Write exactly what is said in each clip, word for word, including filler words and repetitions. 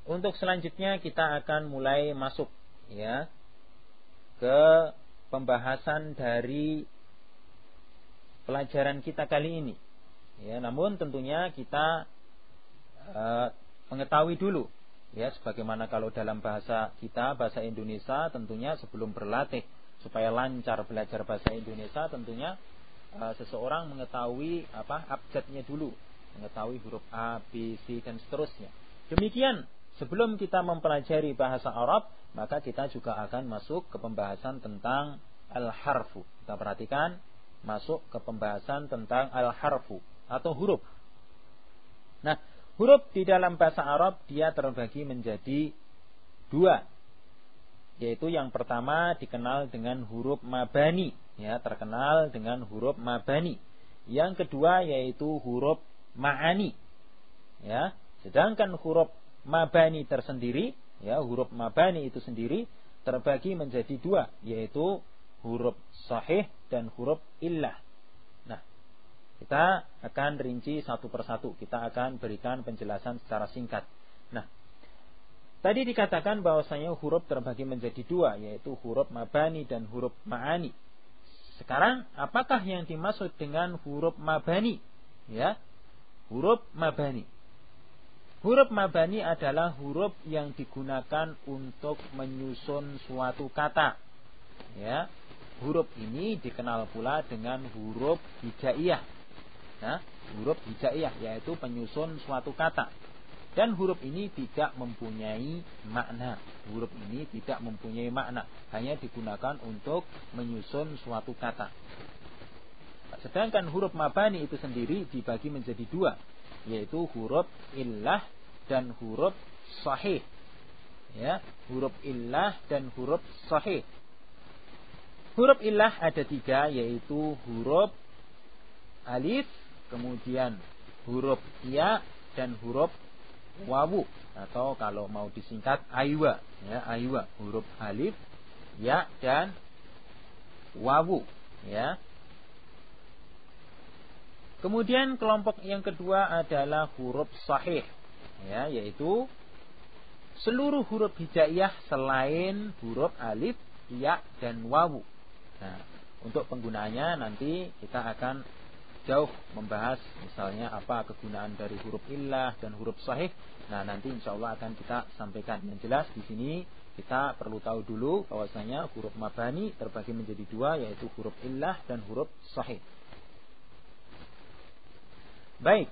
Untuk selanjutnya kita akan mulai masuk ya ke pembahasan dari pelajaran kita kali ini. Ya, namun tentunya kita uh, mengetahui dulu ya, sebagaimana kalau dalam bahasa kita, bahasa Indonesia, tentunya sebelum berlatih supaya lancar belajar bahasa Indonesia, tentunya uh, seseorang mengetahui apa abjadnya dulu, mengetahui huruf A, B, C dan seterusnya. Demikian sebelum kita mempelajari bahasa Arab, maka kita juga akan masuk ke pembahasan tentang al-harfu. Kita perhatikan, masuk ke pembahasan tentang al-harfu atau huruf. Nah, huruf di dalam bahasa Arab dia terbagi menjadi dua, yaitu yang pertama dikenal dengan huruf mabani, ya, terkenal dengan huruf mabani. Yang kedua yaitu huruf ma'ani, ya. Sedangkan huruf mabani tersendiri, ya, huruf mabani itu sendiri terbagi menjadi dua, yaitu huruf sahih dan huruf illah. Nah, kita akan rinci satu persatu. Kita akan berikan penjelasan secara singkat. Nah, tadi dikatakan bahwasanya huruf terbagi menjadi dua, yaitu huruf mabani dan huruf ma'ani. Sekarang, apakah yang dimaksud dengan huruf mabani? Ya, huruf mabani. Huruf mabani adalah huruf yang digunakan untuk menyusun suatu kata. Ya, huruf ini dikenal pula dengan huruf hijaiyah. Nah, huruf hijaiyah yaitu penyusun suatu kata. Dan huruf ini tidak mempunyai makna. Huruf ini tidak mempunyai makna, hanya digunakan untuk menyusun suatu kata. Sedangkan huruf mabani itu sendiri dibagi menjadi dua, yaitu huruf illah dan huruf sahih. Ya, huruf illah dan huruf sahih. Huruf illah ada tiga, yaitu huruf alif, kemudian huruf ya dan huruf wawu, atau kalau mau disingkat aywa, ya, aywa, huruf alif, ya dan wawu, ya. Kemudian kelompok yang kedua adalah huruf sahih, ya, yaitu seluruh huruf hijaiyah selain huruf alif, ya dan wawu. Nah, untuk penggunaannya nanti kita akan jauh membahas misalnya apa kegunaan dari huruf illah dan huruf sahih. Nah, nanti insya Allah akan kita sampaikan. Yang jelas di sini kita perlu tahu dulu bahwasanya huruf mabani terbagi menjadi dua, yaitu huruf illah dan huruf sahih. Baik.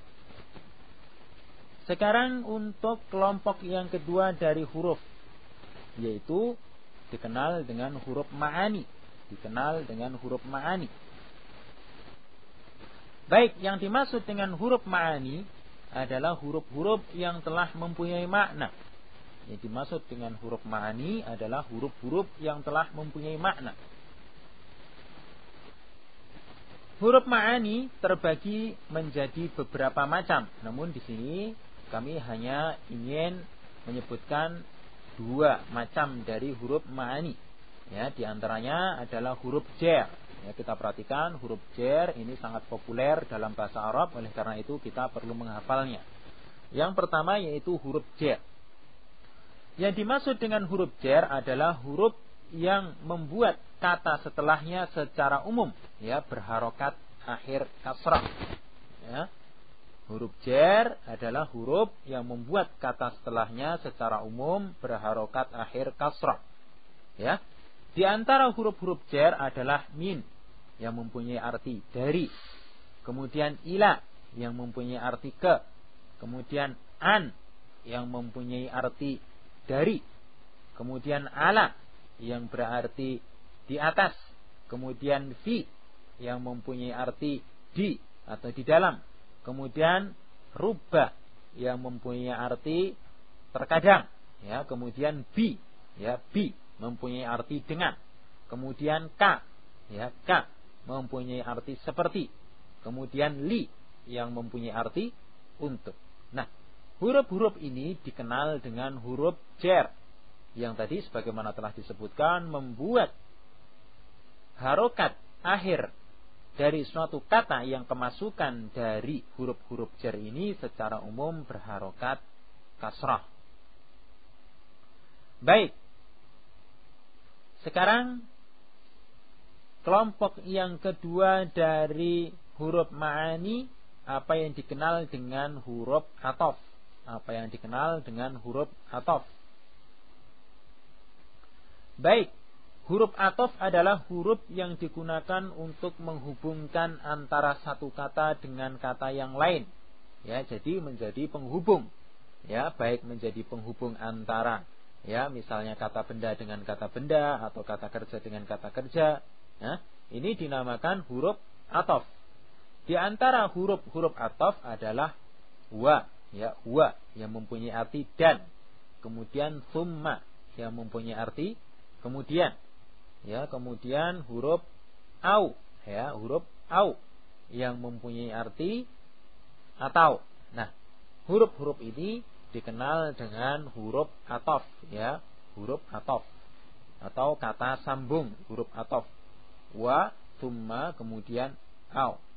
Sekarang untuk kelompok yang kedua dari huruf, yaitu dikenal dengan huruf ma'ani. Dikenal dengan huruf ma'ani. Baik, yang dimaksud dengan huruf ma'ani adalah huruf-huruf yang telah mempunyai makna. Yang dimaksud dengan huruf ma'ani adalah huruf-huruf yang telah mempunyai makna. Huruf ma'ani terbagi menjadi beberapa macam. Namun di sini kami hanya ingin menyebutkan dua macam dari huruf ma'ani. Ya, di antaranya adalah huruf jar. Ya, kita perhatikan huruf jar ini sangat populer dalam bahasa Arab, oleh karena itu kita perlu menghafalnya. Yang pertama yaitu huruf jar. Yang dimaksud dengan huruf jar adalah huruf yang membuat kata setelahnya secara umum, ya, berharokat akhir kasrah. Ya. Huruf jar adalah huruf yang membuat kata setelahnya secara umum berharokat akhir kasrah. Ya. Di antara huruf-huruf jar adalah min yang mempunyai arti dari, kemudian ila yang mempunyai arti ke, kemudian an yang mempunyai arti dari, kemudian ala yang berarti di atas, kemudian fi yang mempunyai arti di atau di dalam, kemudian rubba yang mempunyai arti terkadang, ya, kemudian bi, ya, bi mempunyai arti dengan, kemudian ka, ya, ka mempunyai arti seperti, kemudian li yang mempunyai arti untuk. Nah, huruf-huruf ini dikenal dengan huruf jar, yang tadi sebagaimana telah disebutkan membuat harokat akhir dari suatu kata yang kemasukan dari huruf-huruf jar ini secara umum berharokat kasrah. Baik. Sekarang kelompok yang kedua dari huruf ma'ani, apa yang dikenal dengan huruf ataf. Apa yang dikenal dengan huruf ataf. Baik, huruf ataf adalah huruf yang digunakan untuk menghubungkan antara satu kata dengan kata yang lain. Ya, jadi menjadi penghubung. Ya, baik menjadi penghubung antara, ya, misalnya kata benda dengan kata benda atau kata kerja dengan kata kerja. Ya, ini dinamakan huruf ataf. Di antara huruf-huruf ataf adalah wa, ya, wa yang mempunyai arti dan, kemudian summa yang mempunyai arti kemudian, ya, kemudian huruf au, ya, huruf au yang mempunyai arti atau. Nah, huruf-huruf ini dikenal dengan huruf ataf, ya, huruf ataf atau kata sambung, huruf ataf. Wa, summa, kemudian au.